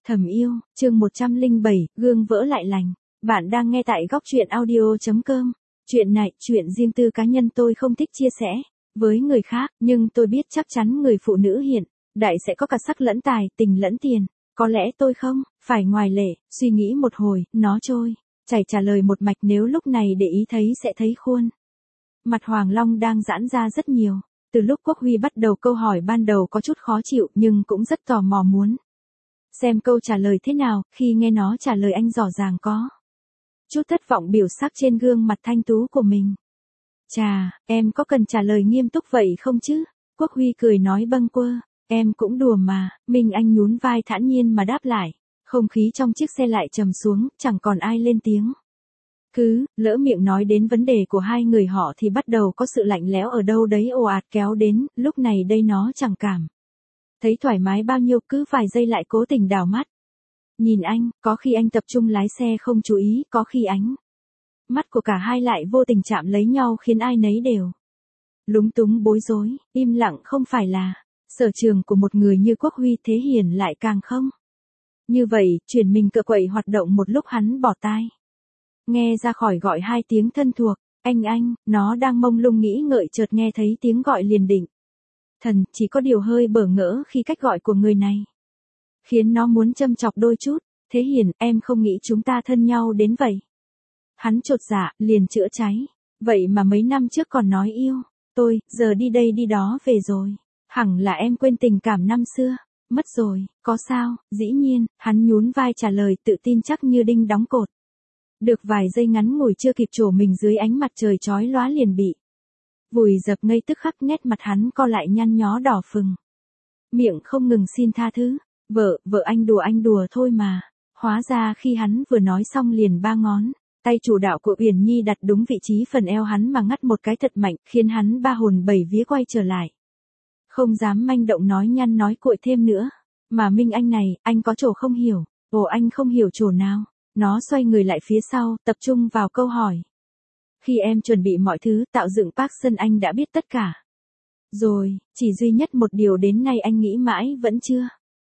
Thầm yêu, chương 107, gương vỡ lại lành. Bạn đang nghe tại góc truyện audio.com. Chuyện này, chuyện riêng tư cá nhân tôi không thích chia sẻ với người khác, nhưng tôi biết chắc chắn người phụ nữ hiện đại sẽ có cả sắc lẫn tài, tình lẫn tiền. Có lẽ tôi không phải ngoại lệ. Suy nghĩ một hồi, nó trôi chảy trả lời một mạch, nếu lúc này để ý thấy sẽ thấy khuôn mặt Hoàng Long đang giãn ra rất nhiều. Từ lúc Quốc Huy bắt đầu câu hỏi ban đầu có chút khó chịu, nhưng cũng rất tò mò muốn xem câu trả lời thế nào. Khi nghe nó trả lời, anh rõ ràng có chút thất vọng biểu sắc trên gương mặt thanh tú của mình. Chà, em có cần trả lời nghiêm túc vậy không chứ? Quốc Huy cười nói bâng quơ. Em cũng đùa mà. Minh Anh nhún vai thản nhiên mà đáp lại. Không khí trong chiếc xe lại trầm xuống, chẳng còn ai lên tiếng. Cứ lỡ miệng nói đến vấn đề của hai người họ thì bắt đầu có sự lạnh lẽo ở đâu đấy ồ ạt kéo đến. Lúc này đây nó chẳng cảm thấy thoải mái bao nhiêu, cứ vài giây lại cố tình đảo mắt nhìn anh. Có khi anh tập trung lái xe không chú ý, có khi ánh mắt của cả hai lại vô tình chạm lấy nhau, khiến ai nấy đều lúng túng bối rối. Im lặng không phải là sở trường của một người như Quốc Huy, Thế Hiển lại càng không. Như vậy, chuyển mình cựa quậy hoạt động một lúc, hắn bỏ tai nghe ra khỏi gọi hai tiếng thân thuộc. Anh, nó đang mông lung nghĩ ngợi, chợt nghe thấy tiếng gọi liền định thần, chỉ có điều hơi bỡ ngỡ khi cách gọi của người này khiến nó muốn châm chọc đôi chút. Thế Hiển, em không nghĩ chúng ta thân nhau đến vậy. Hắn chột dạ, liền chữa cháy. Vậy mà mấy năm trước còn nói yêu tôi, giờ đi đây đi đó về rồi. Hẳn là em quên tình cảm năm xưa. Mất rồi, có sao? Dĩ nhiên, hắn nhún vai trả lời tự tin chắc như đinh đóng cột. Được vài giây ngắn ngủi chưa kịp trổ mình dưới ánh mặt trời chói lóa liền bị vùi dập ngay tức khắc. Nét mặt hắn co lại nhăn nhó đỏ phừng, miệng không ngừng xin tha thứ. Vợ anh đùa thôi mà. Hóa ra khi hắn vừa nói xong liền ba ngón tay chủ đạo của Uyển Nhi đặt đúng vị trí phần eo hắn mà ngắt một cái thật mạnh, khiến hắn ba hồn bảy vía quay trở lại. Không dám manh động nói nhăn nói cuội thêm nữa. Mà Minh Anh này, anh có chỗ không hiểu. Ồ, anh không hiểu chỗ nào? Nó xoay người lại phía sau, tập trung vào câu hỏi. Khi em chuẩn bị mọi thứ, tạo dựng Park Sun, anh đã biết tất cả rồi, chỉ duy nhất một điều đến nay anh nghĩ mãi vẫn chưa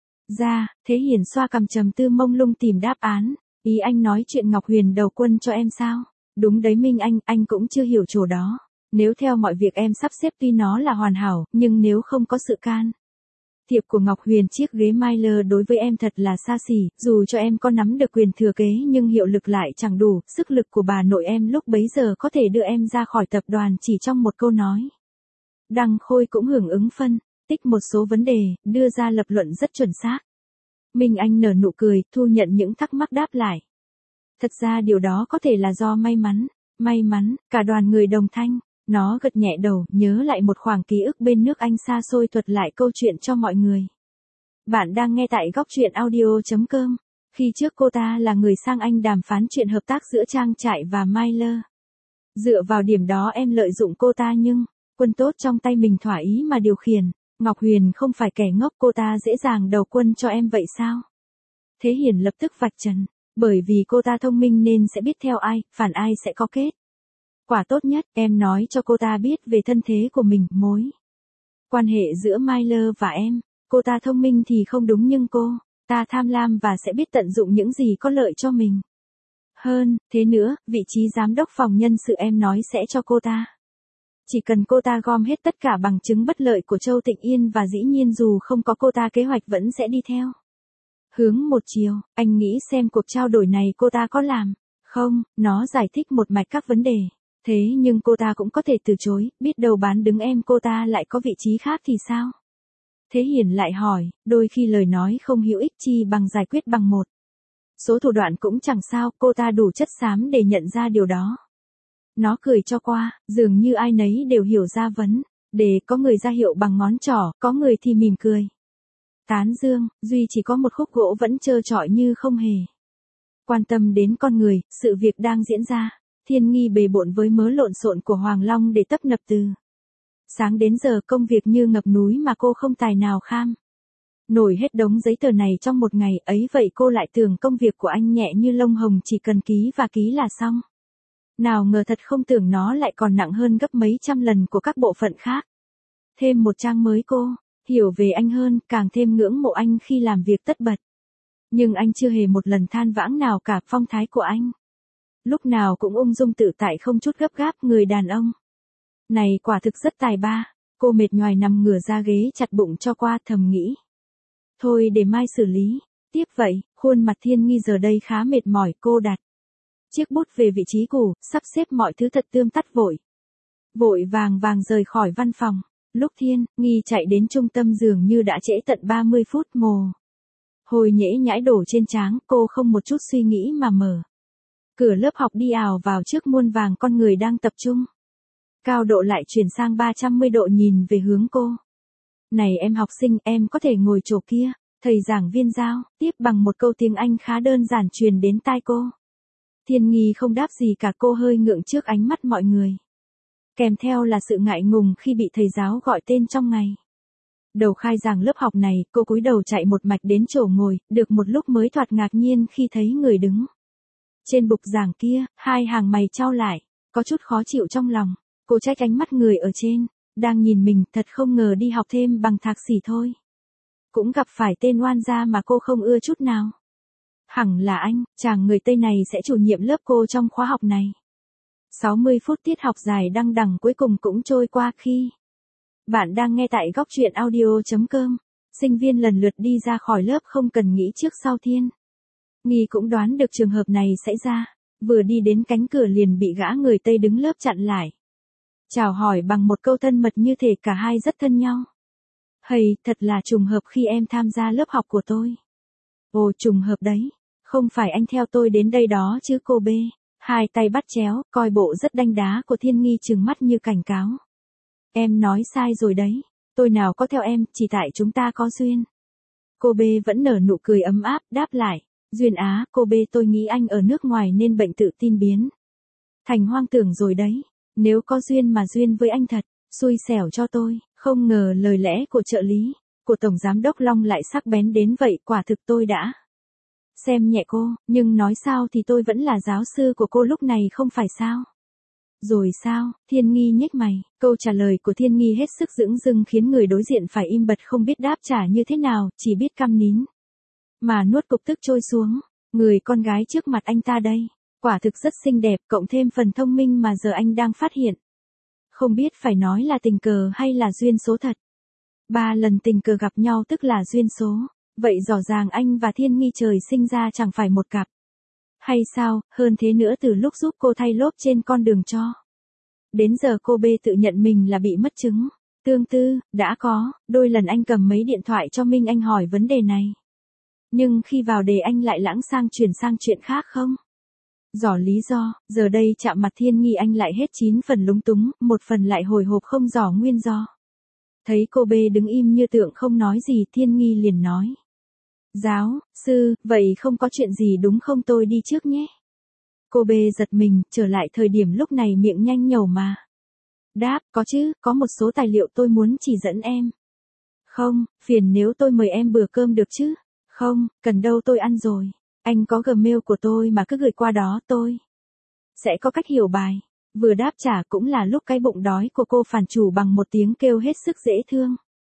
ra. Thế Hiển xoa cằm trầm tư mông lung tìm đáp án. Ý anh nói chuyện Ngọc Huyền đầu quân cho em sao? Đúng đấy Minh anh cũng chưa hiểu chỗ đó. Nếu theo mọi việc em sắp xếp tuy nó là hoàn hảo, nhưng nếu không có sự can thiệp của Ngọc Huyền, chiếc ghế Miller đối với em thật là xa xỉ. Dù cho em có nắm được quyền thừa kế nhưng hiệu lực lại chẳng đủ. Sức lực của bà nội em lúc bấy giờ có thể đưa em ra khỏi tập đoàn chỉ trong một câu nói. Đăng Khôi cũng hưởng ứng phân tích một số vấn đề, đưa ra lập luận rất chuẩn xác. Minh Anh nở nụ cười, thu nhận những thắc mắc đáp lại. Thật ra điều đó có thể là do may mắn, cả đoàn người đồng thanh. Nó gật nhẹ đầu, nhớ lại một khoảng ký ức bên nước Anh xa xôi, thuật lại câu chuyện cho mọi người. Bạn đang nghe tại góc truyện audio.com. Khi trước cô ta là người sang Anh đàm phán chuyện hợp tác giữa trang trại và Miller. Dựa vào điểm đó em lợi dụng cô ta, nhưng quân tốt trong tay mình thỏa ý mà điều khiển. Ngọc Huyền không phải kẻ ngốc, cô ta dễ dàng đầu quân cho em vậy sao? Thế Hiển lập tức vạch trần. Bởi vì cô ta thông minh nên sẽ biết theo ai, phản ai sẽ có kết quả tốt nhất. Em nói cho cô ta biết về thân thế của mình, mối quan hệ giữa Miller và em. Cô ta thông minh thì không đúng, nhưng cô ta tham lam và sẽ biết tận dụng những gì có lợi cho mình. Hơn thế nữa, vị trí giám đốc phòng nhân sự em nói sẽ cho cô ta. Chỉ cần cô ta gom hết tất cả bằng chứng bất lợi của Châu Tịnh Yên, và dĩ nhiên dù không có cô ta kế hoạch vẫn sẽ đi theo hướng một chiều. Anh nghĩ xem cuộc trao đổi này cô ta có làm không? Nó giải thích một mạch các vấn đề. Thế nhưng cô ta cũng có thể từ chối, biết đâu bán đứng em cô ta lại có vị trí khác thì sao? Thế Hiển lại hỏi, đôi khi lời nói không hữu ích chi bằng giải quyết bằng một số thủ đoạn cũng chẳng sao. Cô ta đủ chất xám để nhận ra điều đó. Nó cười cho qua, dường như ai nấy đều hiểu ra vấn đề. Có người ra hiệu bằng ngón trỏ, có người thì mỉm cười tán dương. Duy chỉ có một khúc gỗ vẫn trơ trọi như không hề quan tâm đến con người, sự việc đang diễn ra. Thiên Nghi bề bộn với mớ lộn xộn của Hoàng Long để tấp nập từ sáng đến giờ, công việc như ngập núi mà cô không tài nào kham nổi hết đống giấy tờ này trong một ngày. Ấy vậy cô lại tưởng công việc của anh nhẹ như lông hồng, chỉ cần ký và ký là xong. Nào ngờ thật không tưởng nó lại còn nặng hơn gấp mấy trăm lần của các bộ phận khác. Thêm một trang mới, cô hiểu về anh hơn, càng thêm ngưỡng mộ anh khi làm việc tất bật. Nhưng anh chưa hề một lần than vãn nào cả, phong thái của anh. Lúc nào cũng ung dung tự tại không chút gấp gáp, người đàn ông. Này quả thực rất tài ba. Cô mệt nhoài nằm ngửa ra ghế chặt bụng cho qua, thầm nghĩ. Thôi để mai xử lý. Tiếp vậy, khuôn mặt Thiên Nghi giờ đây khá mệt mỏi, cô đặt chiếc bút về vị trí cũ, sắp xếp mọi thứ thật tươm tất vội. Vội vàng rời khỏi văn phòng. Lúc Thiên Nghi chạy đến trung tâm dường như đã trễ tận 30 phút, mồ hôi nhễ nhãi đổ trên trán, cô không một chút suy nghĩ mà mở cửa lớp học đi ào vào trước muôn vàng con người đang tập trung. Cao độ lại chuyển sang 360 độ nhìn về hướng cô. Này em học sinh, em có thể ngồi chỗ kia. Thầy giảng viên giao tiếp bằng một câu tiếng Anh khá đơn giản truyền đến tai cô. Thiên Nghi không đáp gì cả, cô hơi ngượng trước ánh mắt mọi người. Kèm theo là sự ngại ngùng khi bị thầy giáo gọi tên trong ngày đầu khai giảng lớp học này, cô cúi đầu chạy một mạch đến chỗ ngồi, được một lúc mới thoạt ngạc nhiên khi thấy người đứng trên bục giảng kia, hai hàng mày chau lại, có chút khó chịu trong lòng. Cô trách ánh mắt người ở trên, đang nhìn mình, thật không ngờ đi học thêm bằng thạc sĩ thôi. Cũng gặp phải tên oan gia mà cô không ưa chút nào. Hẳn là anh, chàng người Tây này sẽ chủ nhiệm lớp cô trong khóa học này. 60 phút tiết học dài đăng đẳng cuối cùng cũng trôi qua khi bạn đang nghe tại góc truyện audio.com. Sinh viên lần lượt đi ra khỏi lớp không cần nghĩ trước sau. Thiên Nghi cũng đoán được trường hợp này sẽ ra. Vừa đi đến cánh cửa liền bị gã người Tây đứng lớp chặn lại. Chào hỏi bằng một câu thân mật như thể cả hai rất thân nhau. Hầy, thật là trùng hợp khi em tham gia lớp học của tôi. Ồ, trùng hợp đấy. Không phải anh theo tôi đến đây đó chứ cô B. Hai tay bắt chéo, coi bộ rất đanh đá của Thiên Nghi trừng mắt như cảnh cáo. Em nói sai rồi đấy. Tôi nào có theo em, chỉ tại chúng ta có duyên. Cô B vẫn nở nụ cười ấm áp, đáp lại. Duyên á, cô B, tôi nghĩ anh ở nước ngoài nên bệnh tự tin biến thành hoang tưởng rồi đấy. Nếu có duyên mà duyên với anh thật, xui xẻo cho tôi. Không ngờ lời lẽ của trợ lý của Tổng Giám đốc Long lại sắc bén đến vậy, quả thực tôi đã xem nhẹ cô, nhưng nói sao thì tôi vẫn là giáo sư của cô lúc này không phải sao? Rồi sao? Thiên Nghi nhếch mày, câu trả lời của Thiên Nghi hết sức dửng dưng khiến người đối diện phải im bặt không biết đáp trả như thế nào, chỉ biết câm nín. Mà nuốt cục tức trôi xuống, người con gái trước mặt anh ta đây, quả thực rất xinh đẹp, cộng thêm phần thông minh mà giờ anh đang phát hiện. Không biết phải nói là tình cờ hay là duyên số thật. 3 lần tình cờ gặp nhau tức là duyên số. Vậy rõ ràng anh và Thiên Nghi trời sinh ra chẳng phải một cặp. Hay sao, hơn thế nữa từ lúc giúp cô thay lốp trên con đường cho đến giờ cô B tự nhận mình là bị mất chứng. Tương tư, đã có, đôi lần anh cầm mấy điện thoại cho Minh Anh hỏi vấn đề này. Nhưng khi vào đề anh lại lãng chuyển sang chuyện khác không? Rõ lý do, giờ đây chạm mặt Thiên Nghi anh lại hết 9 phần lúng túng, 1 phần lại hồi hộp không rõ nguyên do. Thấy cô B đứng im như tượng không nói gì, Thiên Nghi liền nói. Giáo sư, vậy không có chuyện gì đúng không, tôi đi trước nhé. Cô B giật mình, trở lại thời điểm lúc này miệng nhanh nhẩu mà. Đáp, có chứ, có một số tài liệu tôi muốn chỉ dẫn em. Không, phiền nếu tôi mời em bữa cơm được chứ? Không, cần đâu, tôi ăn rồi. Anh có Gmail của tôi mà cứ gửi qua đó, tôi sẽ có cách hiểu bài. Vừa đáp trả cũng là lúc cái bụng đói của cô phản chủ bằng một tiếng kêu hết sức dễ thương.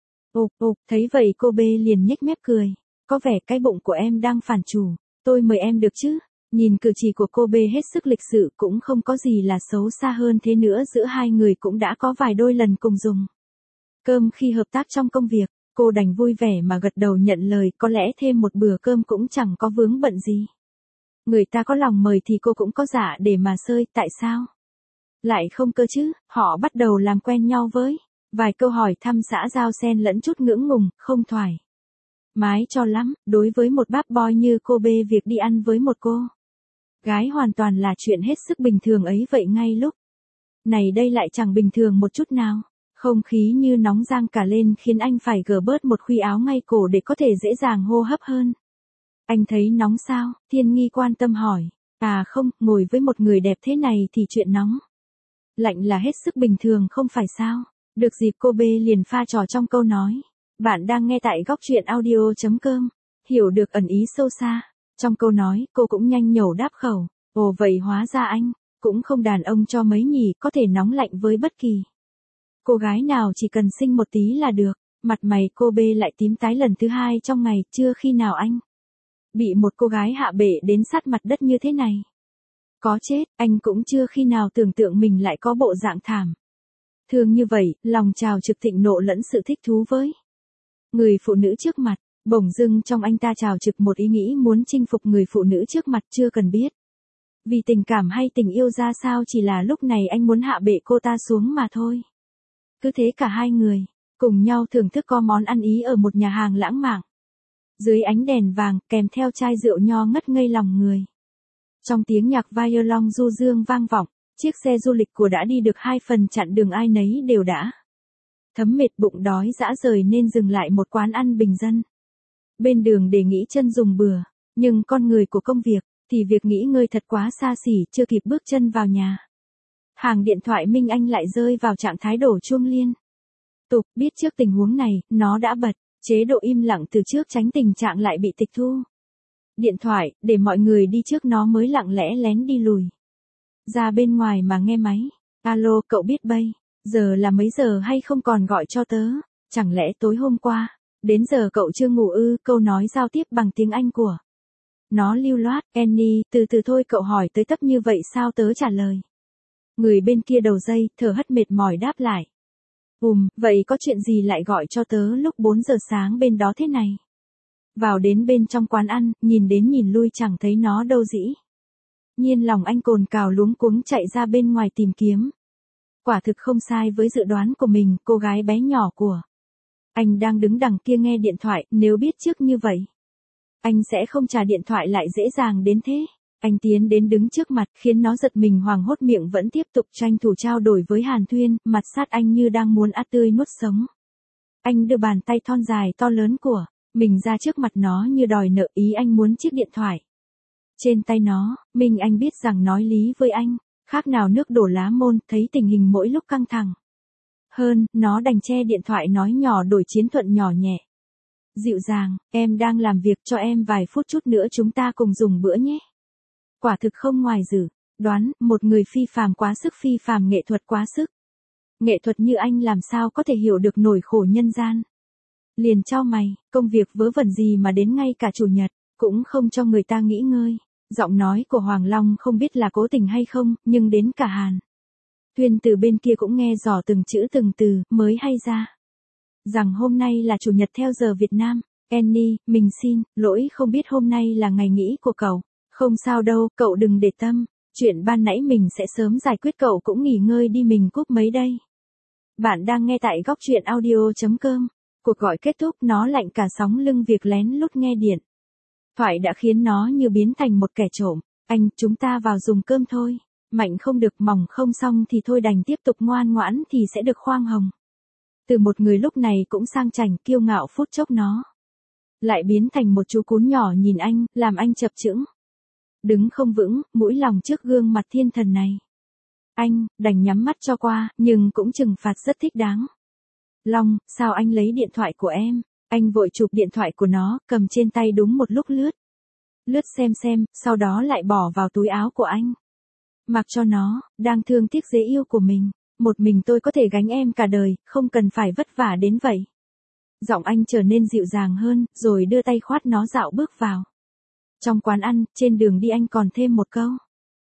Thấy vậy cô B liền nhếch mép cười. Có vẻ cái bụng của em đang phản chủ, tôi mời em được chứ? Nhìn cử chỉ của cô B hết sức lịch sự, cũng không có gì là xấu xa hơn thế nữa, giữa hai người cũng đã có vài đôi lần cùng dùng cơm khi hợp tác trong công việc. Cô đành vui vẻ mà gật đầu nhận lời, có lẽ thêm một bữa cơm cũng chẳng có vướng bận gì. Người ta có lòng mời thì cô cũng có dạ để mà xơi, tại sao lại không cơ chứ? Họ bắt đầu làm quen nhau với vài câu hỏi thăm xã giao xen lẫn chút ngưỡng ngùng, không thoải mái cho lắm. Đối với một bad boy như cô B, việc đi ăn với một cô gái hoàn toàn là chuyện hết sức bình thường ấy vậy. Ngay lúc này đây lại chẳng bình thường một chút nào. Không khí như nóng rang cả lên khiến anh phải gỡ bớt một khuy áo ngay cổ để có thể dễ dàng hô hấp hơn. Anh thấy nóng sao? Thiên Nghi quan tâm hỏi. À không, ngồi với một người đẹp thế này thì chuyện nóng lạnh là hết sức bình thường không phải sao? Được dịp cô B liền pha trò trong câu nói. Bạn đang nghe tại góc truyện audio.com. Hiểu được ẩn ý sâu xa trong câu nói, cô cũng nhanh nhẩu đáp khẩu. Ồ vậy hóa ra anh cũng không đàn ông cho mấy nhỉ, có thể nóng lạnh với bất kỳ cô gái nào, chỉ cần xinh một tí là được. Mặt mày cô B lại tím tái lần thứ hai trong ngày, chưa khi nào anh Bị một cô gái hạ bệ đến sát mặt đất như thế này. Có chết, anh cũng chưa khi nào tưởng tượng mình lại có bộ dạng thảm. Thương như vậy, lòng trào trực thịnh nộ lẫn sự thích thú với người phụ nữ trước mặt. Bỗng dưng trong anh ta trào trực một ý nghĩ muốn chinh phục người phụ nữ trước mặt chưa cần biết. Vì tình cảm hay tình yêu ra sao, chỉ là lúc này anh muốn hạ bệ cô ta xuống mà thôi. Cứ thế cả hai người, cùng nhau thưởng thức có món ăn Ý ở một nhà hàng lãng mạn. Dưới ánh đèn vàng, kèm theo chai rượu nho ngất ngây lòng người. Trong tiếng nhạc violon du dương vang vọng, chiếc xe du lịch của đã đi được 2 phần chặng đường ai nấy đều đã thấm mệt, bụng đói dã rời nên dừng lại một quán ăn bình dân. Bên đường để nghỉ chân dùng bừa, nhưng con người của công việc, thì việc nghỉ ngơi thật quá xa xỉ, chưa kịp bước chân vào nhà. Hàng điện thoại Minh Anh lại rơi vào trạng thái đổ chuông liên tục, biết trước tình huống này, nó đã bật chế độ im lặng từ trước tránh tình trạng lại bị tịch thu điện thoại, để mọi người đi trước nó mới lặng lẽ lén đi lùi ra bên ngoài mà nghe máy. Alo, cậu biết bây giờ là mấy giờ hay không, còn gọi cho tớ? Chẳng lẽ tối hôm qua đến giờ cậu chưa ngủ ư? Câu nói giao tiếp bằng tiếng Anh của nó lưu loát. Annie, từ từ thôi, cậu hỏi tới tấp như vậy sao? Tớ trả lời. Người bên kia đầu dây thở hắt mệt mỏi đáp lại. Vậy có chuyện gì lại gọi cho tớ lúc 4 giờ sáng bên đó thế này? Vào đến bên trong quán ăn, nhìn đến nhìn lui chẳng thấy nó đâu dĩ nhiên lòng anh cồn cào luống cuống chạy ra bên ngoài tìm kiếm. Quả thực không sai với dự đoán của mình, cô gái bé nhỏ của anh đang đứng đằng kia nghe điện thoại, nếu biết trước như vậy, anh sẽ không trả điện thoại lại dễ dàng đến thế. Anh tiến đến đứng trước mặt, khiến nó giật mình hoảng hốt, miệng vẫn tiếp tục tranh thủ trao đổi với Hàn Thuyên, mặt sát anh như đang muốn át tươi nuốt sống. Anh đưa bàn tay thon dài to lớn của mình ra trước mặt nó như đòi nợ, ý anh muốn chiếc điện thoại trên tay nó. Minh Anh biết rằng nói lý với anh khác nào nước đổ lá môn, thấy tình hình mỗi lúc căng thẳng hơn, nó đành che điện thoại nói nhỏ đổi chiến thuận nhỏ nhẹ. Dịu dàng, em đang làm việc, cho em vài phút chút nữa chúng ta cùng dùng bữa nhé. Quả thực không ngoài dự đoán, một người phi phàm quá sức, phi phàm nghệ thuật quá sức. Nghệ thuật như anh làm sao có thể hiểu được nỗi khổ nhân gian. Liền chau mày, công việc vớ vẩn gì mà đến ngay cả chủ nhật cũng không cho người ta nghỉ ngơi. Giọng nói của Hoàng Long không biết là cố tình hay không, nhưng đến cả Hàn Thuyên từ bên kia cũng nghe rõ từng chữ từng từ, mới hay ra rằng hôm nay là chủ nhật theo giờ Việt Nam. Annie, mình xin lỗi, không biết hôm nay là ngày nghỉ của cậu. Không sao đâu, cậu đừng để tâm. Chuyện ban nãy mình sẽ sớm giải quyết, cậu cũng nghỉ ngơi đi, mình cúp mấy đây. Bạn đang nghe tại góc truyện audio.com. Cuộc gọi kết thúc, nó lạnh cả sóng lưng, việc lén lút nghe điện thoại đã khiến nó như biến thành một kẻ trộm. Anh, chúng ta vào dùng cơm thôi. Mạnh không được, mỏng không xong thì thôi, đành tiếp tục ngoan ngoãn thì sẽ được khoan hồng. Từ một người lúc này cũng sang chảnh kiêu ngạo, phút chốc nó lại biến thành một chú cún nhỏ nhìn anh, làm anh chập chững đứng không vững, mũi lòng trước gương mặt thiên thần này. Anh đành nhắm mắt cho qua, nhưng cũng trừng phạt rất thích đáng. Long, sao anh lấy điện thoại của em? Anh vội chụp điện thoại của nó, cầm trên tay đúng một lúc lướt xem, sau đó lại bỏ vào túi áo của anh. Mặc cho nó, đang thương tiếc dễ yêu của mình. Một mình tôi có thể gánh em cả đời, không cần phải vất vả đến vậy. Giọng anh trở nên dịu dàng hơn, rồi đưa tay khoát nó dạo bước vào trong quán ăn. Trên đường đi anh còn thêm một câu.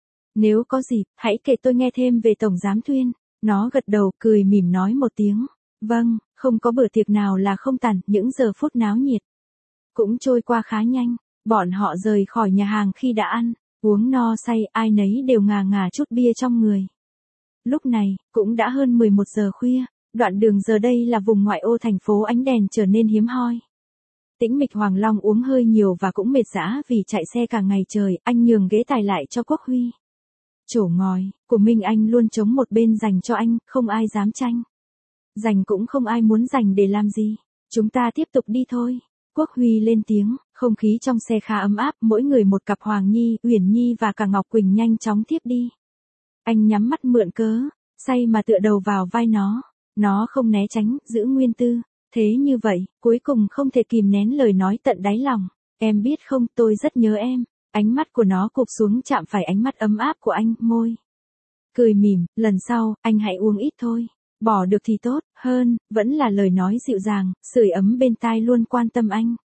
Nếu có dịp, hãy kể tôi nghe thêm về Tổng Giám Thuyên. Nó gật đầu, cười mỉm nói một tiếng. Vâng, không có bữa tiệc nào là không tàn, những giờ phút náo nhiệt cũng trôi qua khá nhanh. Bọn họ rời khỏi nhà hàng khi đã ăn uống no say, ai nấy đều ngà ngà chút bia trong người. Lúc này, cũng đã hơn 11 giờ khuya, đoạn đường giờ đây là vùng ngoại ô thành phố, ánh đèn trở nên hiếm hoi. Tĩnh mịch. Hoàng Long uống hơi nhiều và cũng mệt rã vì chạy xe cả ngày trời, anh nhường ghế tài lại cho Quốc Huy. Chỗ ngồi của Minh Anh luôn trống một bên dành cho anh, không ai dám tranh giành, cũng không ai muốn giành để làm gì. Chúng ta tiếp tục đi thôi. Quốc Huy lên tiếng, không khí trong xe khá ấm áp, mỗi người một cặp. Hoàng Nhi, Uyển Nhi và cả Ngọc Quỳnh nhanh chóng tiếp đi. Anh nhắm mắt mượn cớ say mà tựa đầu vào vai nó không né tránh, giữ nguyên tư thế như vậy, cuối cùng không thể kìm nén lời nói tận đáy lòng. Em biết không, tôi rất nhớ em. Ánh mắt của nó cụp xuống chạm phải ánh mắt ấm áp của anh, môi cười mỉm. Lần sau, anh hãy uống ít thôi. Bỏ được thì tốt hơn, vẫn là lời nói dịu dàng, sưởi ấm bên tai luôn quan tâm anh.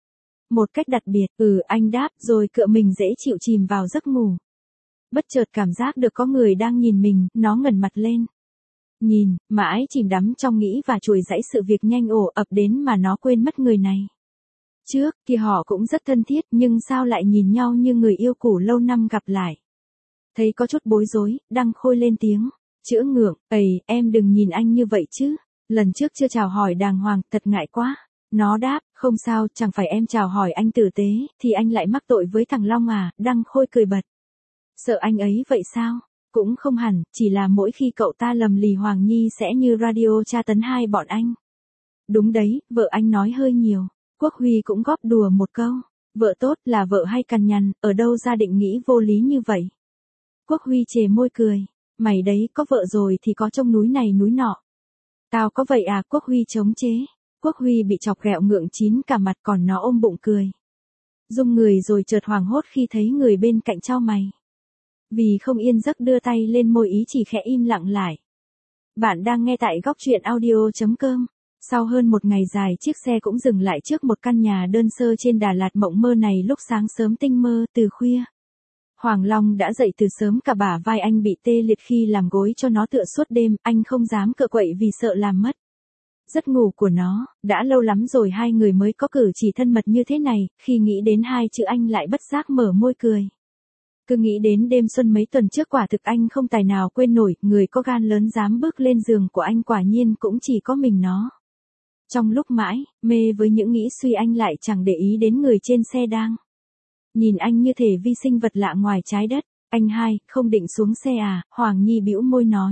Một cách đặc biệt, anh đáp rồi cựa mình dễ chịu chìm vào giấc ngủ. Bất chợt cảm giác được có người đang nhìn mình, nó ngẩng mặt lên. Nhìn, mãi chìm đắm trong nghĩ và chuỗi dãy sự việc nhanh ổ ập đến mà nó quên mất người này. Trước kia họ cũng rất thân thiết nhưng sao lại nhìn nhau như người yêu cũ lâu năm gặp lại. Thấy có chút bối rối, Đăng Khôi lên tiếng. Chữa ngượng, em đừng nhìn anh như vậy chứ. Lần trước chưa chào hỏi đàng hoàng, thật ngại quá. Nó đáp, không sao, chẳng phải em chào hỏi anh tử tế, thì anh lại mắc tội với thằng Long à. Đăng Khôi cười bật. Sợ anh ấy vậy sao? Cũng không hẳn, chỉ là mỗi khi cậu ta lầm lì Hoàng Nhi sẽ như radio tra tấn hai bọn anh. Đúng đấy, vợ anh nói hơi nhiều. Quốc Huy cũng góp đùa một câu. Vợ tốt là vợ hay cằn nhằn, ở đâu ra định nghĩ vô lý như vậy? Quốc Huy chề môi cười. Mày đấy, có vợ rồi thì có trông núi này núi nọ. Tao có vậy à? Quốc Huy chống chế. Quốc Huy bị chọc ghẹo ngượng chín cả mặt, còn nó ôm bụng cười. Rung người rồi chợt hoảng hốt khi thấy người bên cạnh chau mày. Vì không yên giấc đưa tay lên môi ý chỉ khẽ im lặng lại. Bạn đang nghe tại góc truyện audio.com. Sau hơn một ngày dài, chiếc xe cũng dừng lại trước một căn nhà đơn sơ trên Đà Lạt mộng mơ này lúc sáng sớm tinh mơ từ khuya. Hoàng Long đã dậy từ sớm, cả bả vai anh bị tê liệt khi làm gối cho nó tựa suốt đêm, anh không dám cựa quậy vì sợ làm mất giấc ngủ của nó. Đã lâu lắm rồi hai người mới có cử chỉ thân mật như thế này, khi nghĩ đến hai chữ anh lại bất giác mở môi cười. Cứ nghĩ đến đêm xuân mấy tuần trước quả thực anh không tài nào quên nổi, người có gan lớn dám bước lên giường của anh quả nhiên cũng chỉ có mình nó. Trong lúc mãi, mê với những nghĩ suy, anh lại chẳng để ý đến người trên xe đang nhìn anh như thể vi sinh vật lạ ngoài trái đất. Anh hai, không định xuống xe à? Hoàng Nhi bĩu môi nói.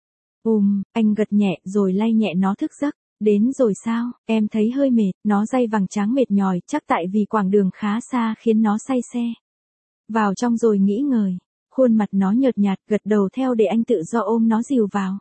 Anh gật nhẹ rồi lay nhẹ nó thức giấc. Đến rồi sao, em thấy hơi mệt. Nó day vàng trắng mệt nhòi, chắc tại vì quãng đường khá xa khiến nó say xe. Vào trong rồi nghĩ ngợi. Khuôn mặt nó nhợt nhạt, gật đầu theo để anh tự do ôm nó dìu vào.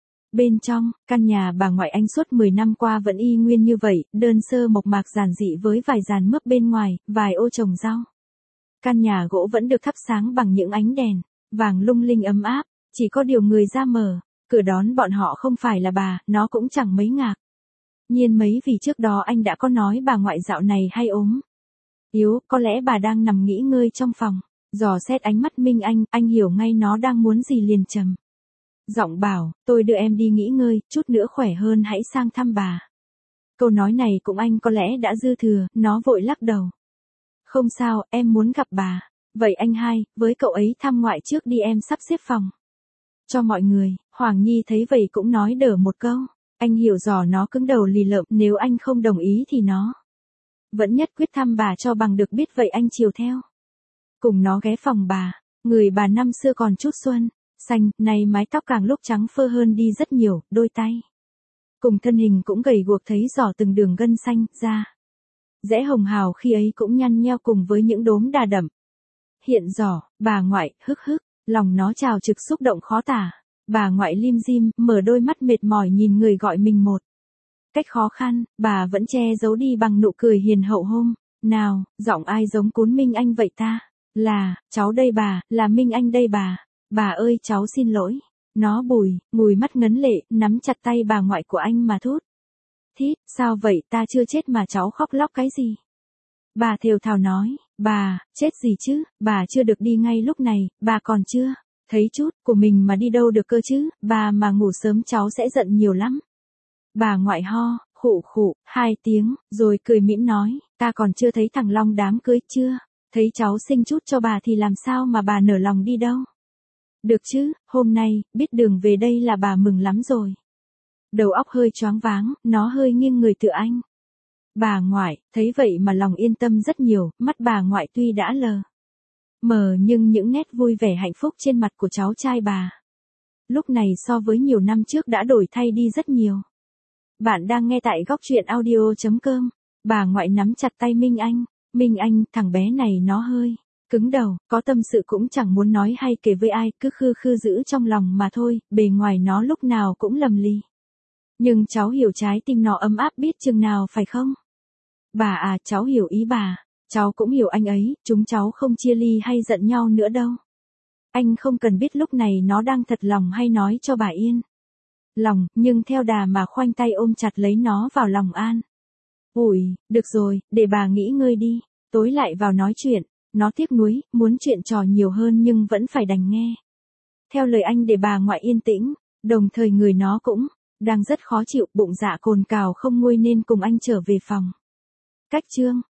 Bên trong, căn nhà bà ngoại anh suốt 10 năm qua vẫn y nguyên như vậy, đơn sơ mộc mạc giản dị với vài dàn mướp bên ngoài, vài ô trồng rau. Căn nhà gỗ vẫn được thắp sáng bằng những ánh đèn vàng lung linh ấm áp, chỉ có điều người ra mở cửa đón bọn họ không phải là bà, nó cũng chẳng mấy ngạc nhiên mấy vì trước đó anh đã có nói bà ngoại dạo này hay ốm yếu, có lẽ bà đang nằm nghỉ ngơi trong phòng. Dò xét ánh mắt Minh Anh hiểu ngay nó đang muốn gì liền trầm giọng bảo, tôi đưa em đi nghỉ ngơi, chút nữa khỏe hơn hãy sang thăm bà. Câu nói này cũng anh có lẽ đã dư thừa, nó vội lắc đầu. Không sao, em muốn gặp bà. Vậy anh hai, với cậu ấy thăm ngoại trước đi, em sắp xếp phòng cho mọi người. Hoàng Nhi thấy vậy cũng nói đỡ một câu. Anh hiểu rõ nó cứng đầu lì lợm, nếu anh không đồng ý thì nó vẫn nhất quyết thăm bà cho bằng được, biết vậy anh chiều theo. Cùng nó ghé phòng bà. Người bà năm xưa còn chút xuân xanh, nay mái tóc càng lúc trắng phơ hơn đi rất nhiều, đôi tay cùng thân hình cũng gầy guộc, thấy rõ từng đường gân xanh da rẽ hồng hào khi ấy cũng nhăn nheo cùng với những đốm đà đậm hiện rõ. Bà ngoại, hức, lòng nó trào trực xúc động khó tả. Bà ngoại lim dim, mở đôi mắt mệt mỏi nhìn người gọi mình một cách khó khăn, bà vẫn che giấu đi bằng nụ cười hiền hậu. Hôm nào, giọng ai giống cún Minh Anh vậy ta? Là, cháu đây bà, là Minh Anh đây bà. Bà ơi, cháu xin lỗi. Nó mùi mắt ngấn lệ, nắm chặt tay bà ngoại của anh mà thút thít. Sao vậy, ta chưa chết mà cháu khóc lóc cái gì? Bà thều thào nói. Bà, chết gì chứ, bà chưa được đi ngay lúc này, bà còn chưa thấy chút của mình mà đi đâu được cơ chứ, bà mà ngủ sớm cháu sẽ giận nhiều lắm. Bà ngoại ho, khụ 2 tiếng, rồi cười mỉm nói, ta còn chưa thấy thằng Long đám cưới chưa, thấy cháu sinh chút cho bà thì làm sao mà bà nở lòng đi đâu. Được chứ, hôm nay, biết đường về đây là bà mừng lắm rồi. Đầu óc hơi choáng váng, nó hơi nghiêng người tựa anh. Bà ngoại, thấy vậy mà lòng yên tâm rất nhiều, mắt bà ngoại tuy đã lờ mờ nhưng những nét vui vẻ hạnh phúc trên mặt của cháu trai bà lúc này so với nhiều năm trước đã đổi thay đi rất nhiều. Bạn đang nghe tại góc truyện audio.com. Bà ngoại nắm chặt tay Minh Anh, thằng bé này nó hơi cứng đầu, có tâm sự cũng chẳng muốn nói hay kể với ai, cứ khư giữ trong lòng mà thôi, bề ngoài nó lúc nào cũng lầm lì. Nhưng cháu hiểu trái tim nó ấm áp biết chừng nào phải không? Bà à, cháu hiểu ý bà. Cháu cũng hiểu anh ấy, chúng cháu không chia ly hay giận nhau nữa đâu. Anh không cần biết lúc này nó đang thật lòng hay nói cho bà yên lòng, nhưng theo đà mà khoanh tay ôm chặt lấy nó vào lòng an Ủi, được rồi, để bà nghỉ ngơi đi, tối lại vào nói chuyện, nó tiếc nuối, muốn chuyện trò nhiều hơn nhưng vẫn phải đành nghe. Theo lời anh để bà ngoại yên tĩnh, đồng thời người nó cũng đang rất khó chịu, bụng dạ cồn cào không nguôi nên cùng anh trở về phòng. Cách chương